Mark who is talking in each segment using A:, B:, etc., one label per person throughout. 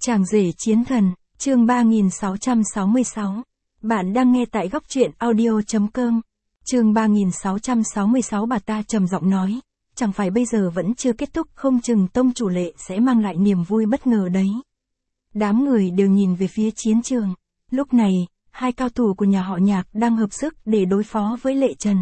A: Chàng rể chiến thần, chương 3666. Bạn đang nghe tại góc truyện audio.com. Chương 3666 bà ta trầm giọng nói, chẳng phải bây giờ vẫn chưa kết thúc, không chừng tông chủ Lệ sẽ mang lại niềm vui bất ngờ đấy. Đám người đều nhìn về phía chiến trường. Lúc này, hai cao thủ của nhà họ Nhạc đang hợp sức để đối phó với Lệ Trần.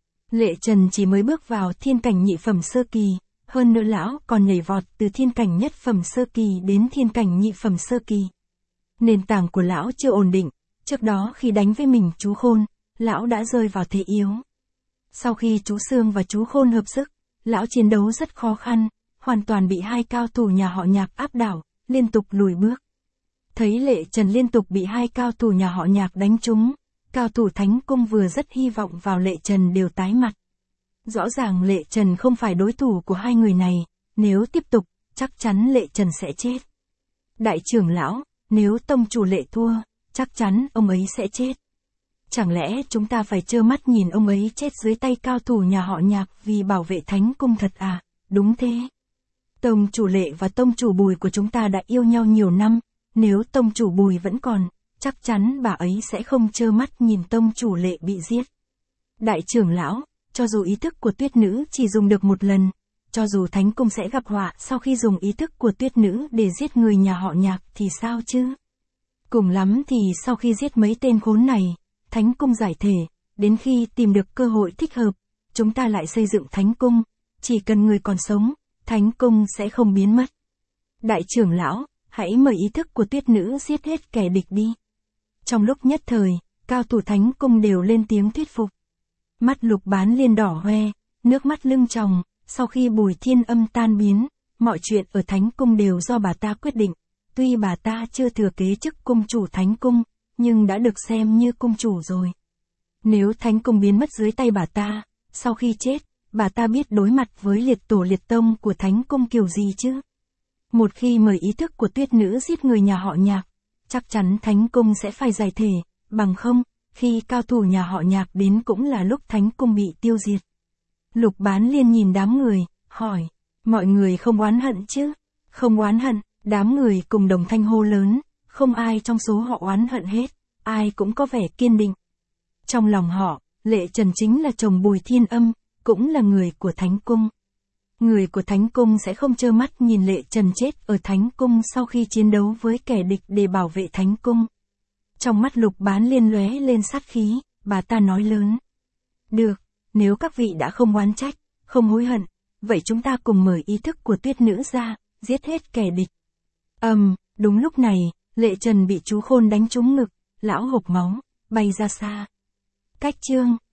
A: Lệ Trần chỉ mới bước vào thiên cảnh nhị phẩm sơ kỳ, hơn nữa lão còn nhảy vọt từ thiên cảnh nhất phẩm sơ kỳ đến thiên cảnh nhị phẩm sơ kỳ. Nền tảng của lão chưa ổn định, trước đó khi đánh với mình chú Khôn, lão đã rơi vào thế yếu. Sau khi chú Sương và chú Khôn hợp sức, lão chiến đấu rất khó khăn, hoàn toàn bị hai cao thủ nhà họ Nhạc áp đảo, liên tục lùi bước. Thấy Lệ Trần liên tục bị hai cao thủ nhà họ Nhạc đánh trúng, cao thủ Thánh Cung vừa rất hy vọng vào Lệ Trần đều tái mặt. Rõ ràng Lệ Trần không phải đối thủ của hai người này, nếu tiếp tục, chắc chắn Lệ Trần sẽ chết. Đại trưởng lão, nếu tông chủ Lệ thua, chắc chắn ông ấy sẽ chết. Chẳng lẽ chúng ta phải trơ mắt nhìn ông ấy chết dưới tay cao thủ nhà họ Nhạc vì bảo vệ Thánh Cung thật à? Đúng thế. Tông chủ Lệ và tông chủ Bùi của chúng ta đã yêu nhau nhiều năm, nếu tông chủ Bùi vẫn còn, chắc chắn bà ấy sẽ không trơ mắt nhìn tông chủ Lệ bị giết. Đại trưởng lão, cho dù ý thức của tuyết nữ chỉ dùng được một lần, cho dù Thánh Cung sẽ gặp họa sau khi dùng ý thức của tuyết nữ để giết người nhà họ Nhạc thì sao chứ? Cùng lắm thì sau khi giết mấy tên khốn này, Thánh Cung giải thể, đến khi tìm được cơ hội thích hợp, chúng ta lại xây dựng Thánh Cung, chỉ cần người còn sống, Thánh Cung sẽ không biến mất. Đại trưởng lão, hãy mời ý thức của tuyết nữ giết hết kẻ địch đi. Trong lúc nhất thời, cao thủ Thánh Cung đều lên tiếng thuyết phục. Mắt Lục Bán Liên đỏ hoe, nước mắt lưng tròng, sau khi Bùi Thiên Âm tan biến, mọi chuyện ở Thánh Cung đều do bà ta quyết định. Tuy bà ta chưa thừa kế chức cung chủ Thánh Cung, nhưng đã được xem như cung chủ rồi. Nếu Thánh Cung biến mất dưới tay bà ta, sau khi chết, bà ta biết đối mặt với liệt tổ liệt tông của Thánh Cung kiểu gì chứ? Một khi mời ý thức của tuyết nữ giết người nhà họ Nhạc, chắc chắn Thánh Cung sẽ phải giải thể, bằng không, khi cao thủ nhà họ Nhạc đến cũng là lúc Thánh Cung bị tiêu diệt. Lục Bán Liên nhìn đám người, hỏi, mọi người không oán hận chứ? Không oán hận, đám người cùng đồng thanh hô lớn, không ai trong số họ oán hận hết, ai cũng có vẻ kiên định. Trong lòng họ, Lệ Trần chính là chồng Bùi Thiên Âm, cũng là người của Thánh Cung. Người của Thánh Cung sẽ không trơ mắt nhìn Lệ Trần chết ở Thánh Cung sau khi chiến đấu với kẻ địch để bảo vệ Thánh Cung. Trong mắt Lục Bán Liên lóe lên sát khí, bà ta nói lớn. Được, nếu các vị đã không oán trách, không hối hận, vậy chúng ta cùng mời ý thức của tuyết nữ ra, giết hết kẻ địch. Đúng lúc này, Lệ Trần bị chú Khôn đánh trúng ngực, lão hộc máu, bay ra xa. Cách chương